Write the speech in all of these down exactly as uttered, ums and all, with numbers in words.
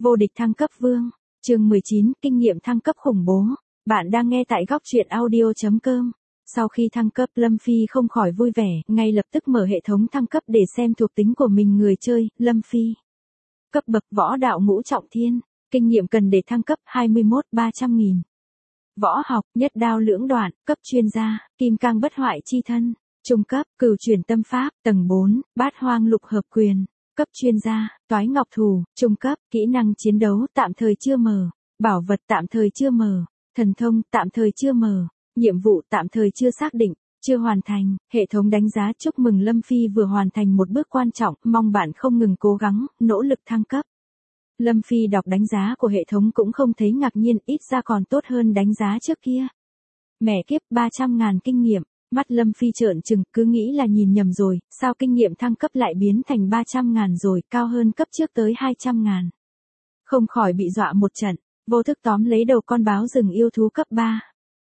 Vô địch thăng cấp vương. Chương mười chín, kinh nghiệm thăng cấp khủng bố. Bạn đang nghe tại góc truyện audio chấm com. Sau khi thăng cấp, Lâm Phi không khỏi vui vẻ, ngay lập tức mở hệ thống thăng cấp để xem thuộc tính của mình người chơi. Lâm Phi. Cấp bậc võ đạo ngũ trọng thiên. Kinh nghiệm cần để thăng cấp hai mươi mốt ba trăm nghìn. Võ học, nhất đao lưỡng đoạn, cấp chuyên gia, kim cang bất hoại chi thân. Trung cấp, cửu chuyển tâm pháp, tầng bốn, bát hoang lục hợp quyền. Cấp chuyên gia, toái ngọc thủ. Trung cấp, kỹ năng chiến đấu tạm thời chưa mở. Bảo vật tạm thời chưa mở. Thần thông tạm thời chưa mở. Nhiệm vụ tạm thời chưa xác định, chưa hoàn thành. Hệ thống đánh giá chúc mừng Lâm Phi vừa hoàn thành một bước quan trọng, mong bạn không ngừng cố gắng, nỗ lực thăng cấp. Lâm Phi đọc đánh giá của hệ thống cũng không thấy ngạc nhiên, ít ra còn tốt hơn đánh giá trước kia. Mẹ kiếp, ba trăm ngàn kinh nghiệm. Mắt Lâm Phi trợn trừng, cứ nghĩ là nhìn nhầm rồi, sao kinh nghiệm thăng cấp lại biến thành ba trăm ngàn rồi, cao hơn cấp trước tới hai trăm ngàn. Không khỏi bị dọa một trận, vô thức tóm lấy đầu con báo rừng yêu thú cấp ba.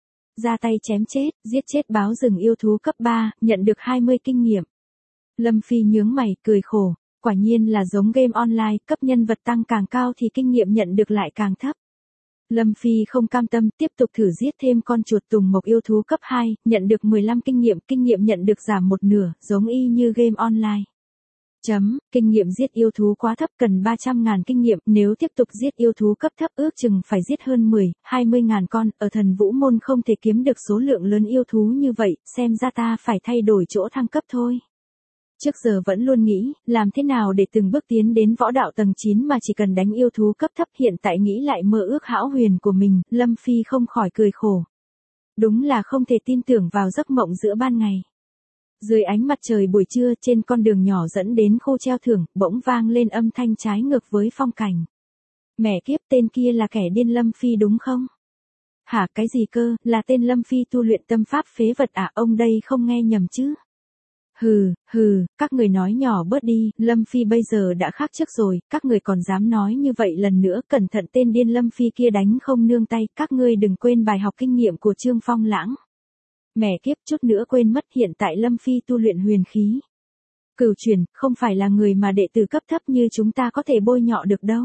Ra tay chém chết, giết chết báo rừng yêu thú cấp ba, nhận được hai mươi kinh nghiệm. Lâm Phi nhướng mày, cười khổ, quả nhiên là giống game online, cấp nhân vật tăng càng cao thì kinh nghiệm nhận được lại càng thấp. Lâm Phi không cam tâm, tiếp tục thử giết thêm con chuột tùng mộc yêu thú cấp hai, nhận được mười lăm kinh nghiệm, kinh nghiệm nhận được giảm một nửa, giống y như game online. Chấm, kinh nghiệm giết yêu thú quá thấp, cần ba trăm ngàn kinh nghiệm, nếu tiếp tục giết yêu thú cấp thấp ước chừng phải giết hơn mười, hai mươi ngàn con, ở thần vũ môn không thể kiếm được số lượng lớn yêu thú như vậy, xem ra ta phải thay đổi chỗ thăng cấp thôi. Trước giờ vẫn luôn nghĩ, làm thế nào để từng bước tiến đến võ đạo tầng chín mà chỉ cần đánh yêu thú cấp thấp, hiện tại nghĩ lại mơ ước hão huyền của mình, Lâm Phi không khỏi cười khổ. Đúng là không thể tin tưởng vào giấc mộng giữa ban ngày. Dưới ánh mặt trời buổi trưa, trên con đường nhỏ dẫn đến khu treo thưởng, bỗng vang lên âm thanh trái ngược với phong cảnh. Mẹ kiếp, tên kia là kẻ điên Lâm Phi đúng không? Hả, cái gì cơ, là tên Lâm Phi tu luyện tâm pháp phế vật à, ông đây không nghe nhầm chứ? Hừ, hừ, các người nói nhỏ bớt đi, Lâm Phi bây giờ đã khác trước rồi, các người còn dám nói như vậy lần nữa, cẩn thận tên điên Lâm Phi kia đánh không nương tay, các ngươi đừng quên bài học kinh nghiệm của Trương Phong Lãng. Mẹ kiếp, chút nữa quên mất, hiện tại Lâm Phi tu luyện huyền khí. Cửu chuyển, không phải là người mà đệ tử cấp thấp như chúng ta có thể bôi nhọ được đâu.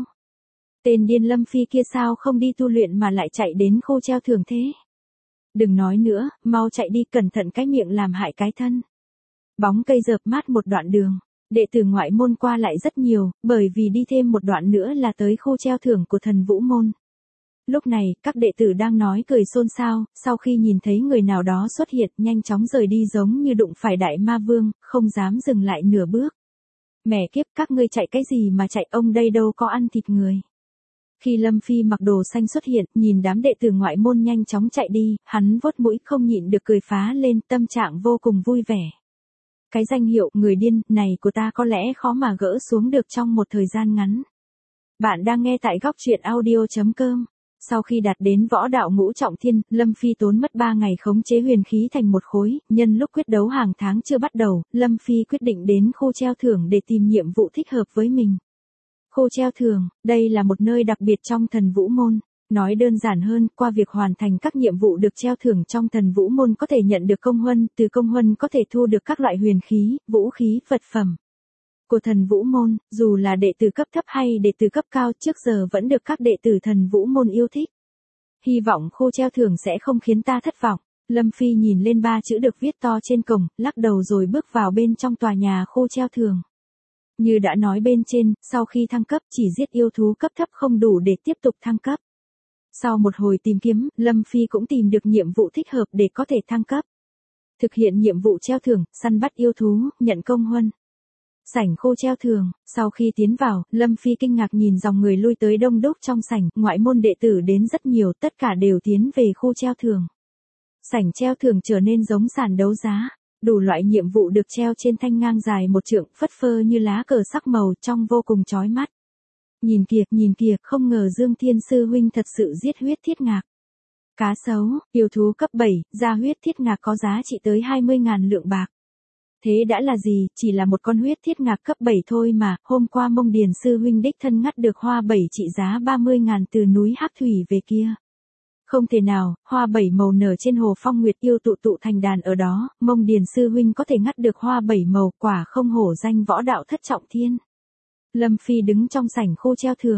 Tên điên Lâm Phi kia sao không đi tu luyện mà lại chạy đến khu treo thưởng thế? Đừng nói nữa, mau chạy đi, cẩn thận cái miệng làm hại cái thân. Bóng cây rợp mát một đoạn đường, đệ tử ngoại môn qua lại rất nhiều, bởi vì đi thêm một đoạn nữa là tới khu treo thưởng của thần vũ môn. Lúc này, các đệ tử đang nói cười xôn xao, sau khi nhìn thấy người nào đó xuất hiện, nhanh chóng rời đi giống như đụng phải đại ma vương, không dám dừng lại nửa bước. Mẹ kiếp, các ngươi chạy cái gì mà chạy, ông đây đâu có ăn thịt người. Khi Lâm Phi mặc đồ xanh xuất hiện, nhìn đám đệ tử ngoại môn nhanh chóng chạy đi, hắn vuốt mũi không nhịn được cười phá lên, tâm trạng vô cùng vui vẻ. Cái danh hiệu người điên này của ta có lẽ khó mà gỡ xuống được trong một thời gian ngắn. Bạn đang nghe tại góc truyện audio chấm com. Sau khi đạt đến võ đạo ngũ trọng thiên, Lâm Phi tốn mất ba ngày khống chế huyền khí thành một khối, nhân lúc quyết đấu hàng tháng chưa bắt đầu, Lâm Phi quyết định đến khu treo thưởng để tìm nhiệm vụ thích hợp với mình. Khu treo thưởng, đây là một nơi đặc biệt trong thần vũ môn. Nói đơn giản hơn, qua việc hoàn thành các nhiệm vụ được treo thưởng trong thần vũ môn có thể nhận được công huân, từ công huân có thể thu được các loại huyền khí, vũ khí, vật phẩm của thần vũ môn, dù là đệ tử cấp thấp hay đệ tử cấp cao trước giờ vẫn được các đệ tử thần vũ môn yêu thích. Hy vọng khu treo thưởng sẽ không khiến ta thất vọng. Lâm Phi nhìn lên ba chữ được viết to trên cổng, lắc đầu rồi bước vào bên trong tòa nhà khu treo thưởng. Như đã nói bên trên, sau khi thăng cấp chỉ giết yêu thú cấp thấp không đủ để tiếp tục thăng cấp. Sau một hồi tìm kiếm, Lâm Phi cũng tìm được nhiệm vụ thích hợp để có thể thăng cấp. Thực hiện nhiệm vụ treo thưởng, săn bắt yêu thú, nhận công huân. Sảnh khu treo thưởng, sau khi tiến vào, Lâm Phi kinh ngạc nhìn dòng người lui tới đông đúc trong sảnh, ngoại môn đệ tử đến rất nhiều, tất cả đều tiến về khu treo thưởng. Sảnh treo thưởng trở nên giống sàn đấu giá, đủ loại nhiệm vụ được treo trên thanh ngang dài một trượng, phất phơ như lá cờ sắc màu, trông vô cùng chói mắt. Nhìn kìa, nhìn kìa, không ngờ Dương Thiên Sư huynh thật sự giết huyết thiết ngạc. Cá sấu, yêu thú cấp bảy, ra huyết thiết ngạc có giá trị tới hai mươi ngàn lượng bạc. Thế đã là gì, chỉ là một con huyết thiết ngạc cấp bảy thôi mà, hôm qua Mông Điền Sư huynh đích thân ngắt được hoa bảy trị giá ba mươi ngàn từ núi Hắc Thủy về kia. Không thể nào, hoa bảy màu nở trên hồ Phong Nguyệt yêu tụ tụ thành đàn ở đó, Mông Điền Sư huynh có thể ngắt được hoa bảy màu, quả không hổ danh võ đạo thất trọng thiên. Lâm Phi đứng trong sảnh khu treo thưởng,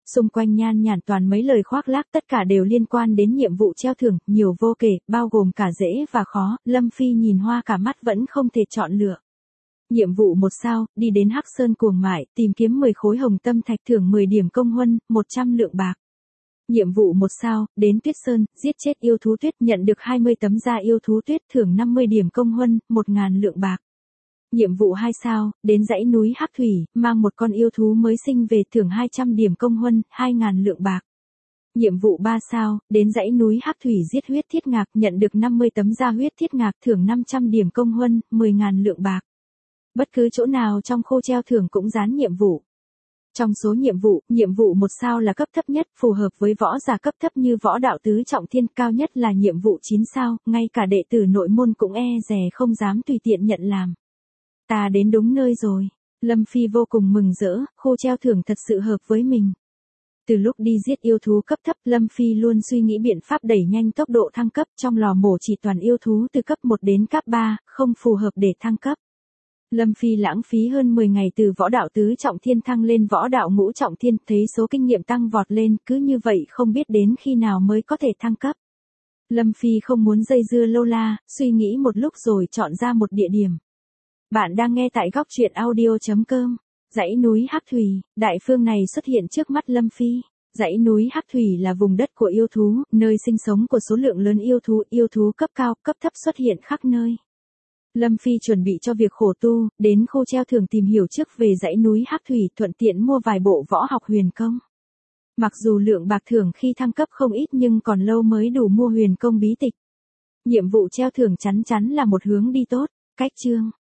Xung quanh nhan nhản toàn mấy lời khoác lác, tất cả đều liên quan đến nhiệm vụ treo thưởng, nhiều vô kể, bao gồm cả dễ và khó. Lâm Phi nhìn hoa cả mắt vẫn không thể chọn lựa. Nhiệm vụ một sao, đi đến Hắc Sơn cuồng mại, tìm kiếm mười khối hồng tâm thạch, thưởng mười điểm công huân, một trăm lượng bạc. Nhiệm vụ một sao, đến Tuyết Sơn, giết chết yêu thú tuyết, nhận được hai mươi tấm da yêu thú tuyết, thưởng năm mươi điểm công huân, một nghìn lượng bạc. Nhiệm vụ hai sao, đến dãy núi Hắc Thủy, mang một con yêu thú mới sinh về, thưởng hai trăm điểm công huân, hai nghìn lượng bạc. Nhiệm vụ ba sao, đến dãy núi Hắc Thủy giết huyết thiết ngạc, nhận được năm mươi tấm da huyết thiết ngạc, thưởng năm trăm điểm công huân, mười nghìn lượng bạc. Bất cứ chỗ nào trong khu treo thưởng cũng dán nhiệm vụ. Trong số nhiệm vụ, nhiệm vụ một sao là cấp thấp nhất, phù hợp với võ giả cấp thấp như võ đạo tứ trọng thiên, cao nhất là nhiệm vụ chín sao, ngay cả đệ tử nội môn cũng e dè không dám tùy tiện nhận làm. Ta đến đúng nơi rồi. Lâm Phi vô cùng mừng rỡ, khu treo thưởng thật sự hợp với mình. Từ lúc đi giết yêu thú cấp thấp, Lâm Phi luôn suy nghĩ biện pháp đẩy nhanh tốc độ thăng cấp, trong lò mổ chỉ toàn yêu thú từ cấp một đến cấp ba, không phù hợp để thăng cấp. Lâm Phi lãng phí hơn mười ngày từ võ đạo tứ trọng thiên thăng lên võ đạo ngũ trọng thiên, thấy số kinh nghiệm tăng vọt lên, cứ như vậy không biết đến khi nào mới có thể thăng cấp. Lâm Phi không muốn dây dưa lâu la, suy nghĩ một lúc rồi chọn ra một địa điểm. Bạn đang nghe tại góc truyện audio chấm com. Dãy núi Hắc Thủy, đại phương này xuất hiện trước mắt Lâm Phi. Dãy núi Hắc Thủy là vùng đất của yêu thú, nơi sinh sống của số lượng lớn yêu thú, yêu thú cấp cao, cấp thấp xuất hiện khắp nơi. Lâm Phi chuẩn bị cho việc khổ tu, đến khu treo thưởng tìm hiểu trước về dãy núi Hắc Thủy, thuận tiện mua vài bộ võ học huyền công. Mặc dù lượng bạc thưởng khi thăng cấp không ít nhưng còn lâu mới đủ mua huyền công bí tịch. Nhiệm vụ treo thưởng chắn chắn là một hướng đi tốt. Cách chương